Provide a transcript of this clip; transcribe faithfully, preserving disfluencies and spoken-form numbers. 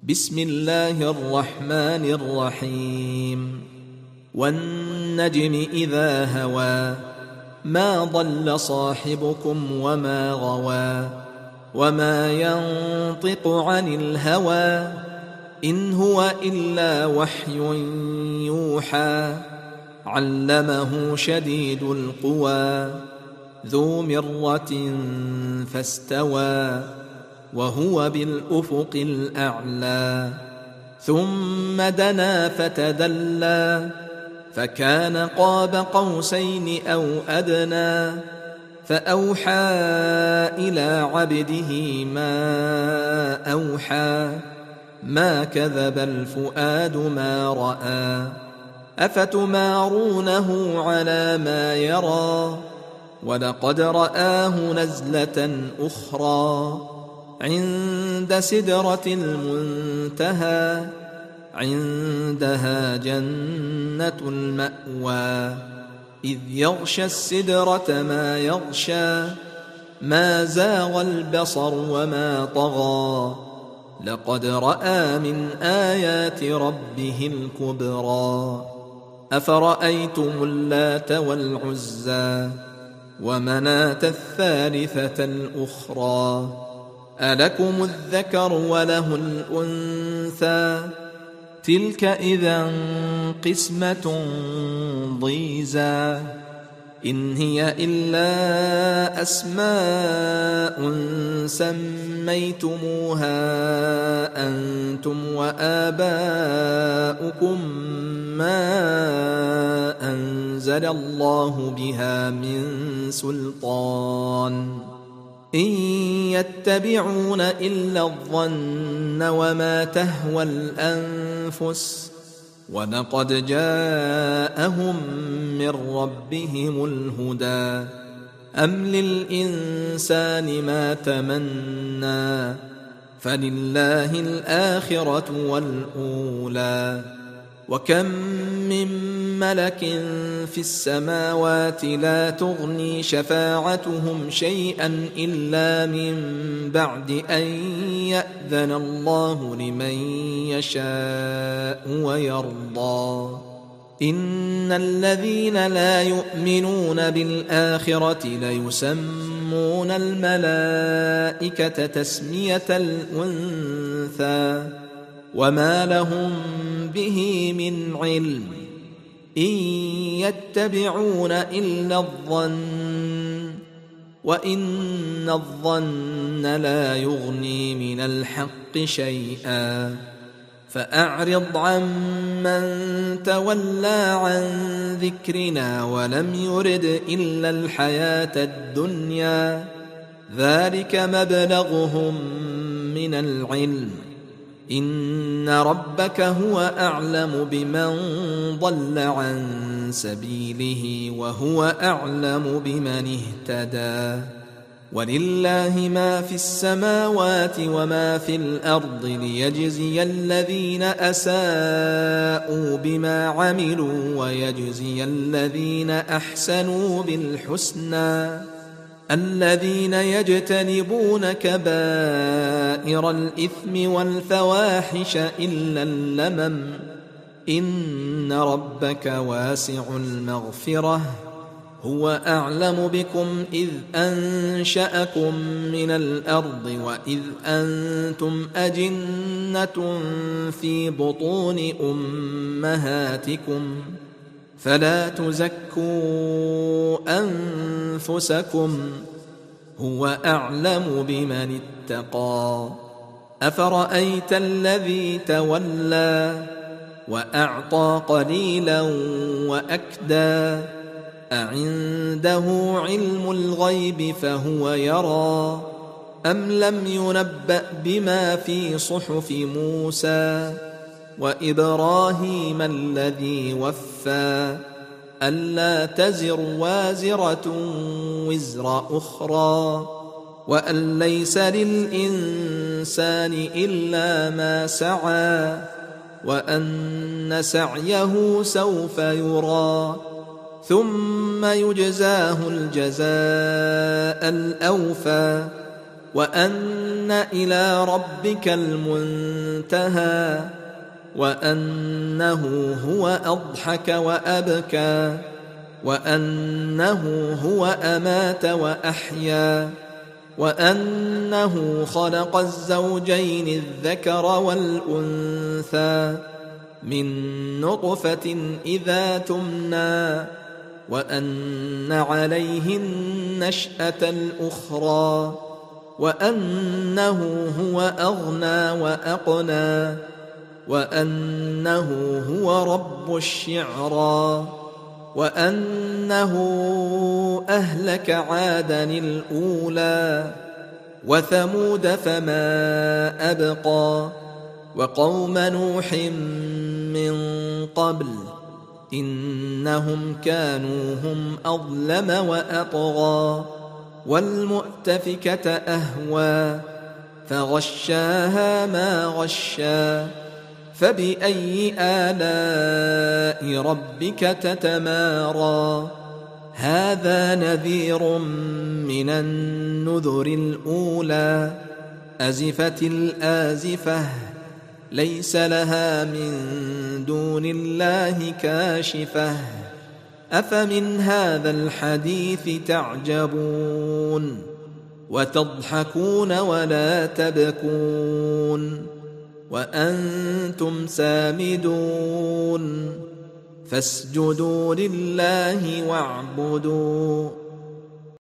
بسم الله الرحمن الرحيم والنجم إذا هوى ما ضل صاحبكم وما غوى وما ينطق عن الهوى إن هو إلا وحي يوحى علمه شديد القوى ذو مرة فاستوى وهو بالأفق الأعلى ثم دنا فتدلى فكان قاب قوسين أو أدنى فأوحى إلى عبده ما أوحى ما كذب الفؤاد ما رأى أفتمارونه على ما يرى ولقد رآه نزلة أخرى عند سدرة المنتهى عندها جنة المأوى إذ يغشى السدرة ما يغشى ما زاغ البصر وما طغى لقد رأى من آيات ربه الكبرى أفرأيتم اللات والعزى ومناة الثالثة الأخرى ألكم الذكر وله الأنثى تلك إذا قسمة ضيزى إن هي إلا أسماء سميتموها أنتم وآباؤكم ما أنزل الله بها من سلطان إن يتبعون إلا الظن وما تهوى الأنفس ولقد جاءهم من ربهم الهدى أم للإنسان ما تمنى فلله الآخرة والأولى وكم من ملك في السماوات لا تغني شفاعتهم شيئا إلا من بعد أن يأذن الله لمن يشاء ويرضى إن الذين لا يؤمنون بالآخرة ليسمون الملائكة تسمية الأنثى وما لهم به من علم إن يتبعون إلا الظن وإن الظن لا يغني من الحق شيئا فأعرض عن من تولى عن ذكرنا ولم يرد إلا الحياة الدنيا ذلك مبلغهم من العلم إن ربك هو أعلم بمن ضل عن سبيله وهو أعلم بمن اهتدى ولله ما في السماوات وما في الأرض ليجزي الذين أساءوا بما عملوا ويجزي الذين أحسنوا بالحسنى الذين يجتنبون كبائر الإثم والفواحش إلا اللمم إن ربك واسع المغفرة هو أعلم بكم إذ أنشأكم من الأرض وإذ أنتم أجنة في بطون أمهاتكم فلا تزكوا أنفسكم هو أعلم بمن اتقى أفرأيت الذي تولى وأعطى قليلا وأكدى أعنده علم الغيب فهو يرى أم لم ينبأ بما في صحف موسى وإبراهيم الذي وفى ألا تزر وازرة وزر أخرى وأن ليس للإنسان إلا ما سعى وأن سعيه سوف يرى ثم يجزاه الجزاء الأوفى وأن إلى ربك المنتهى وأنه هو أضحك وأبكى وأنه هو أمات وأحيا وأنه خلق الزوجين الذكر والأنثى من نطفة إذا تمنى وأن عليه النشأة الأخرى وأنه هو أغنى وأقنى وأنه هو رب الشعرى وأنه أهلك عادا الأولى وثمود فما أبقى وقوم نوح من قبل إنهم كانوا هم أظلم وأطغى والمؤتفكة أهوى فغشاها ما غشا فبأي آلاء ربك تتمارى هذا نذير من النذر الأولى أزفت الآزفة ليس لها من دون الله كاشفة أفمن هذا الحديث تعجبون وتضحكون ولا تبكون وأنتم سامدون فاسجدوا لله واعبدوا